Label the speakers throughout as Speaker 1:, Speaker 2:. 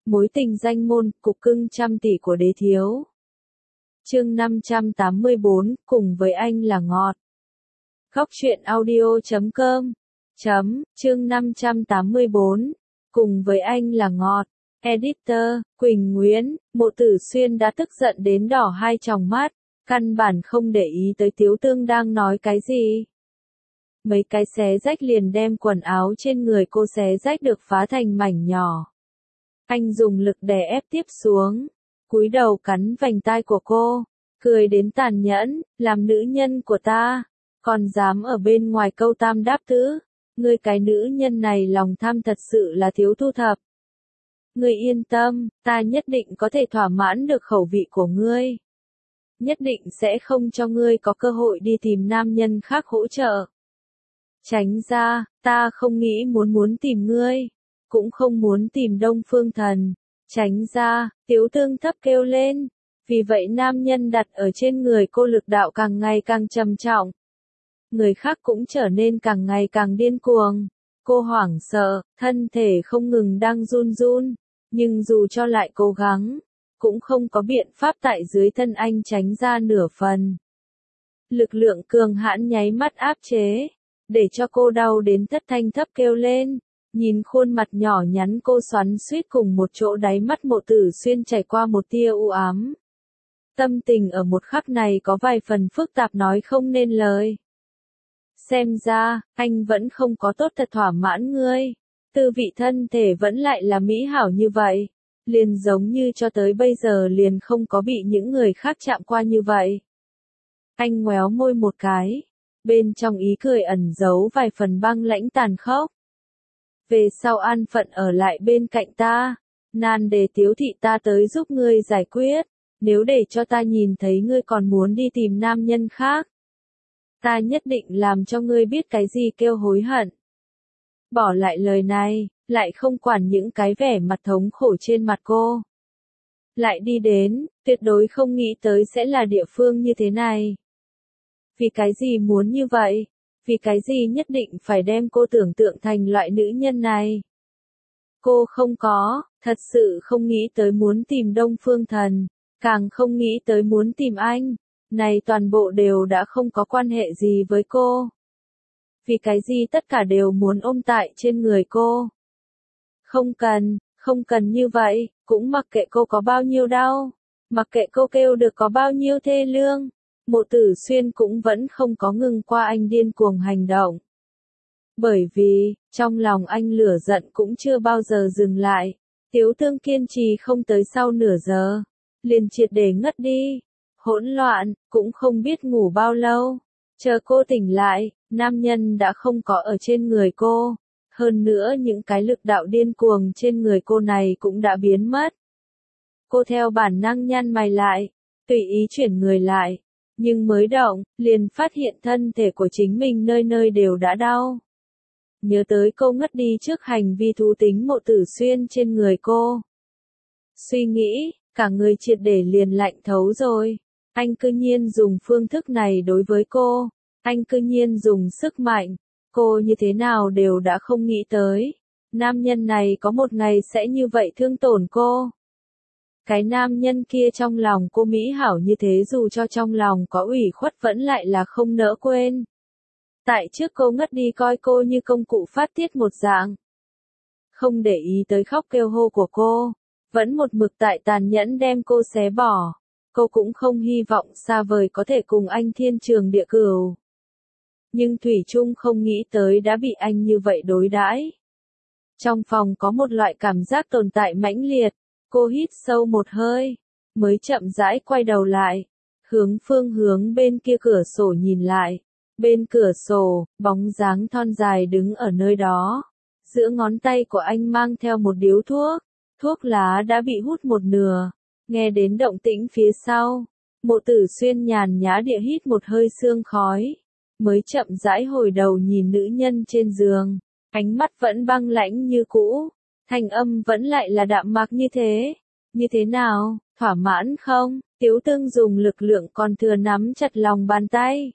Speaker 1: Mối tình danh môn, cục cưng trăm tỷ của đế thiếu. Chương 584, cùng với anh là ngọt. Góc truyện audio.com. Chương 584, cùng với anh là ngọt. Editor, Quỳnh Nguyễn. Mộ Tử Xuyên đã tức giận đến đỏ hai tròng mắt, căn bản không để ý tới Tiếu Tương đang nói cái gì. Mấy cái xé rách liền đem quần áo trên người cô xé rách được phá thành mảnh nhỏ. Anh dùng lực đè ép tiếp xuống, cúi đầu cắn vành tai của cô, cười đến tàn nhẫn, làm nữ nhân của ta, còn dám ở bên ngoài câu tam đáp tứ, ngươi cái nữ nhân này lòng tham thật sự là thiếu thu thập. Ngươi yên tâm, ta nhất định có thể thỏa mãn được khẩu vị của ngươi. Nhất định sẽ không cho ngươi có cơ hội đi tìm nam nhân khác hỗ trợ. Tránh ra, ta không nghĩ muốn tìm ngươi, cũng không muốn tìm Đông Phương Thần. Tránh ra, Tiếu Tương thấp kêu lên. Vì vậy nam nhân đặt ở trên người cô lực đạo càng ngày càng trầm trọng. Người khác cũng trở nên càng ngày càng điên cuồng. Cô hoảng sợ, thân thể không ngừng đang run run, nhưng dù cho lại cố gắng, cũng không có biện pháp tại dưới thân anh tránh ra nửa phần. Lực lượng cường hãn nháy mắt áp chế, để cho cô đau đến thất thanh thấp kêu lên. Nhìn khuôn mặt nhỏ nhắn cô xoắn xuýt cùng một chỗ, đáy mắt Mộ Tử Xuyên chảy qua một tia u ám. Tâm tình ở một khắc này có vài phần phức tạp nói không nên lời. Xem ra, anh vẫn không có tốt thật thỏa mãn ngươi. Tư vị thân thể vẫn lại là mỹ hảo như vậy. Liền giống như cho tới bây giờ liền không có bị những người khác chạm qua như vậy. Anh ngoéo môi một cái. Bên trong ý cười ẩn giấu vài phần băng lãnh tàn khốc. Về sau an phận ở lại bên cạnh ta. Nan đề Tiếu thị ta tới giúp ngươi giải quyết. Nếu để cho ta nhìn thấy ngươi còn muốn đi tìm nam nhân khác, ta nhất định làm cho ngươi biết cái gì kêu hối hận. Bỏ lại lời này, lại không quản những cái vẻ mặt thống khổ trên mặt cô. Lại đi đến, tuyệt đối không nghĩ tới sẽ là địa phương như thế này. Vì cái gì muốn như vậy? Vì cái gì nhất định phải đem cô tưởng tượng thành loại nữ nhân này? Cô không có, thật sự không nghĩ tới muốn tìm Đông Phương Thần, càng không nghĩ tới muốn tìm anh. Này toàn bộ đều đã không có quan hệ gì với cô. Vì cái gì tất cả đều muốn ôm tại trên người cô? Không cần như vậy, cũng mặc kệ cô có bao nhiêu đau, mặc kệ cô kêu được có bao nhiêu thê lương. Mộ Tử Xuyên cũng vẫn không có ngừng qua anh điên cuồng hành động. Bởi vì, trong lòng anh lửa giận cũng chưa bao giờ dừng lại. Tiếu Tương kiên trì không tới sau nửa giờ, liền triệt để ngất đi. Hỗn loạn, cũng không biết ngủ bao lâu. Chờ cô tỉnh lại, nam nhân đã không có ở trên người cô. Hơn nữa những cái lực đạo điên cuồng trên người cô này cũng đã biến mất. Cô theo bản năng nhăn mày lại, tùy ý chuyển người lại. Nhưng mới động, liền phát hiện thân thể của chính mình nơi nơi đều đã đau. Nhớ tới cô ngất đi trước hành vi thú tính Mộ Tử Xuyên trên người cô. Suy nghĩ, cả người triệt để liền lạnh thấu rồi. Anh cư nhiên dùng phương thức này đối với cô. Anh cư nhiên dùng sức mạnh. Cô như thế nào đều đã không nghĩ tới. Nam nhân này có một ngày sẽ như vậy thương tổn cô. Cái nam nhân kia trong lòng cô mỹ hảo như thế, dù cho trong lòng có ủy khuất vẫn lại là không nỡ quên. Tại trước cô ngất đi coi cô như công cụ phát tiết một dạng. Không để ý tới khóc kêu hô của cô. Vẫn một mực tại tàn nhẫn đem cô xé bỏ. Cô cũng không hy vọng xa vời có thể cùng anh thiên trường địa cửu. Nhưng thủy chung không nghĩ tới đã bị anh như vậy đối đãi. Trong phòng có một loại cảm giác tồn tại mãnh liệt. Cô hít sâu một hơi, mới chậm rãi quay đầu lại, phương hướng bên kia cửa sổ nhìn lại. Bên cửa sổ, bóng dáng thon dài đứng ở nơi đó. Giữa ngón tay của anh mang theo một điếu thuốc. Thuốc lá đã bị hút một nửa. Nghe đến động tĩnh phía sau, Mộ Tử Xuyên nhàn nhã địa hít một hơi sương khói, mới chậm rãi hồi đầu nhìn nữ nhân trên giường. Ánh mắt vẫn băng lãnh như cũ, thanh âm vẫn lại là đạm mạc như thế. Như thế nào, thỏa mãn không? Tiếu Tương dùng lực lượng còn thừa nắm chặt lòng bàn tay.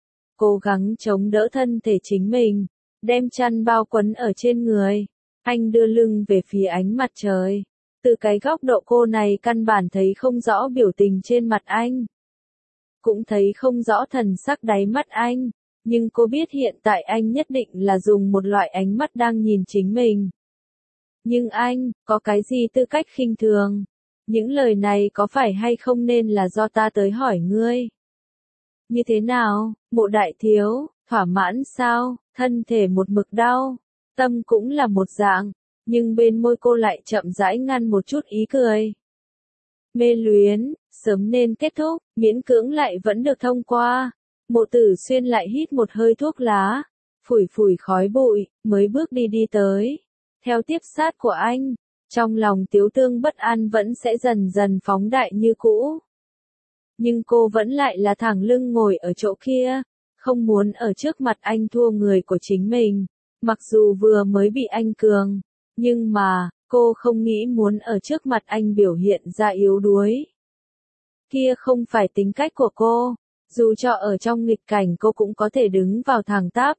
Speaker 1: Cố gắng chống đỡ thân thể chính mình, đem chăn bao quấn ở trên người. Anh đưa lưng về phía ánh mặt trời, Từ cái góc độ cô này căn bản thấy không rõ biểu tình trên mặt anh. Cũng thấy không rõ thần sắc đáy mắt anh. Nhưng cô biết hiện tại anh nhất định là dùng một loại ánh mắt đang nhìn chính mình. Nhưng anh, có cái gì tư cách khinh thường? Những lời này có phải hay không nên là do ta tới hỏi ngươi? Như thế nào, Mộ đại thiếu, thỏa mãn sao? Thân thể một mực đau, tâm cũng là một dạng, nhưng bên môi cô lại chậm rãi ngăn một chút ý cười. Mê luyến, sớm nên kết thúc, miễn cưỡng lại vẫn được thông qua. Mộ Tử Xuyên lại hít một hơi thuốc lá, phủi phủi khói bụi, mới bước đi tới. Theo tiếp sát của anh, trong lòng Tiếu Tương bất an vẫn sẽ dần dần phóng đại như cũ. Nhưng cô vẫn lại là thẳng lưng ngồi ở chỗ kia, không muốn ở trước mặt anh thua người của chính mình. Mặc dù vừa mới bị anh cường, nhưng mà, cô không nghĩ muốn ở trước mặt anh biểu hiện ra yếu đuối. Kia không phải tính cách của cô, dù cho ở trong nghịch cảnh cô cũng có thể đứng vào thẳng tắp.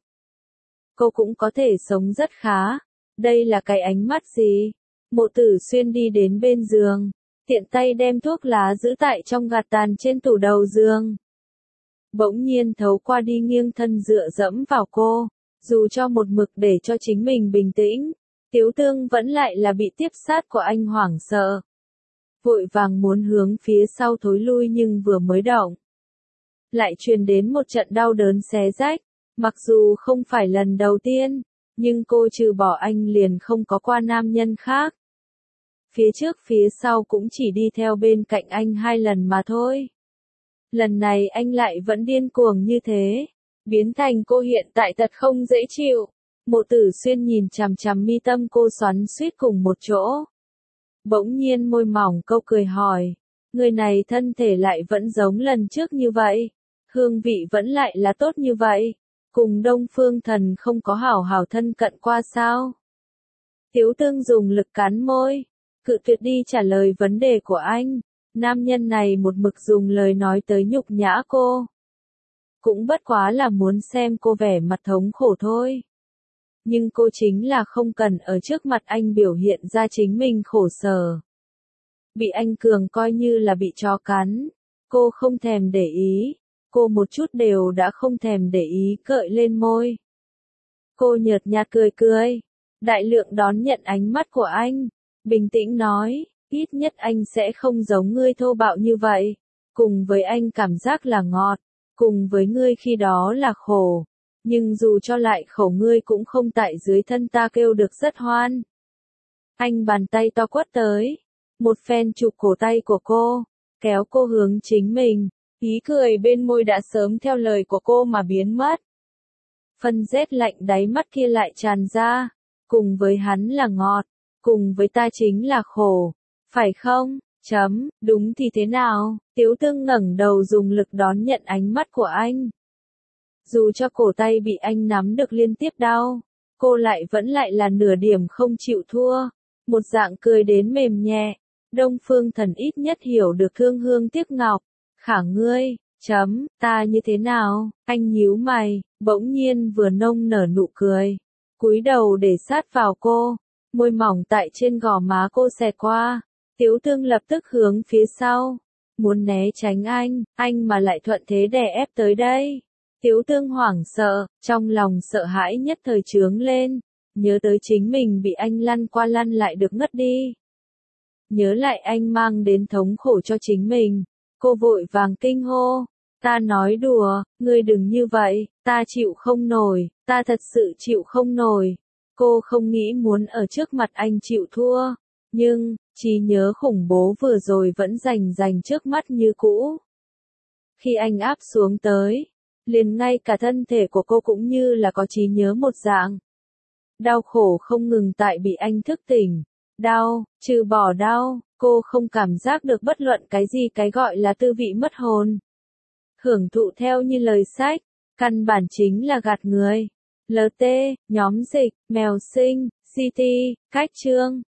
Speaker 1: Cô cũng có thể sống rất khá. Đây là cái ánh mắt gì? Mộ Tử Xuyên đi đến bên giường, tiện tay đem thuốc lá giữ tại trong gạt tàn trên tủ đầu giường. Bỗng nhiên thấu qua đi nghiêng thân dựa dẫm vào cô, dù cho một mực để cho chính mình bình tĩnh, Tiếu Tương vẫn lại là bị tiếp sát của anh hoảng sợ. Vội vàng muốn hướng phía sau thối lui nhưng vừa mới động, lại truyền đến một trận đau đớn xé rách, mặc dù không phải lần đầu tiên, nhưng cô trừ bỏ anh liền không có qua nam nhân khác. Phía trước phía sau cũng chỉ đi theo bên cạnh anh 2 lần mà thôi. Lần này anh lại vẫn điên cuồng như thế, biến thành cô hiện tại thật không dễ chịu. Mộ Tử Xuyên nhìn chằm chằm mi tâm cô xoắn xuýt cùng một chỗ. Bỗng nhiên môi mỏng câu cười hỏi, người này thân thể lại vẫn giống lần trước như vậy, hương vị vẫn lại là tốt như vậy, cùng Đông Phương Thần không có hảo hảo thân cận qua sao? Tiếu Tương dùng lực cắn môi, cự tuyệt đi trả lời vấn đề của anh. Nam nhân này một mực dùng lời nói tới nhục nhã cô. Cũng bất quá là muốn xem cô vẻ mặt thống khổ thôi. Nhưng cô chính là không cần ở trước mặt anh biểu hiện ra chính mình khổ sở. Bị anh cường coi như là bị chó cắn. Cô không thèm để ý. Cô một chút đều đã không thèm để ý cợi lên môi. Cô nhợt nhạt cười cười. Đại lượng đón nhận ánh mắt của anh. Bình tĩnh nói, ít nhất anh sẽ không giống ngươi thô bạo như vậy. Cùng với anh cảm giác là ngọt. Cùng với ngươi khi đó là khổ. Nhưng dù cho lại khổ ngươi cũng không tại dưới thân ta kêu được rất hoan. Anh bàn tay to quất tới. Một phen chụp cổ tay của cô. Kéo cô hướng chính mình. Ý cười bên môi đã sớm theo lời của cô mà biến mất. Phân rét lạnh đáy mắt kia lại tràn ra. Cùng với hắn là ngọt. Cùng với ta chính là khổ. Phải không? Đúng thì thế nào? Tiếu Tương ngẩng đầu dùng lực đón nhận ánh mắt của anh. Dù cho cổ tay bị anh nắm được liên tiếp đau, cô lại vẫn lại là nửa điểm không chịu thua. Một dạng cười đến mềm nhẹ. Đông Phương Thần ít nhất hiểu được thương hương tiếc ngọc. Khả ngươi, ta như thế nào? Anh nhíu mày, bỗng nhiên vừa nông nở nụ cười. Cúi đầu để sát vào cô, môi mỏng tại trên gò má cô xẹt qua. Tiếu Tương lập tức hướng phía sau, muốn né tránh anh mà lại thuận thế đè ép tới đây. Tiếu Tương hoảng sợ, trong lòng sợ hãi nhất thời trướng lên, nhớ tới chính mình bị anh lăn qua lăn lại được ngất đi. Nhớ lại anh mang đến thống khổ cho chính mình, cô vội vàng kinh hô, ta nói đùa, ngươi đừng như vậy, ta chịu không nổi, ta thật sự chịu không nổi. Cô không nghĩ muốn ở trước mặt anh chịu thua, nhưng, trí nhớ khủng bố vừa rồi vẫn rành trước mắt như cũ. Khi anh áp xuống tới, liền ngay cả thân thể của cô cũng như là có trí nhớ một dạng. Đau khổ không ngừng tại bị anh thức tỉnh. Đau, trừ bỏ đau, cô không cảm giác được bất luận cái gì cái gọi là tư vị mất hồn. Hưởng thụ theo như lời sách, căn bản chính là gạt người. LT, nhóm dịch, mèo sinh, CT, cách chương.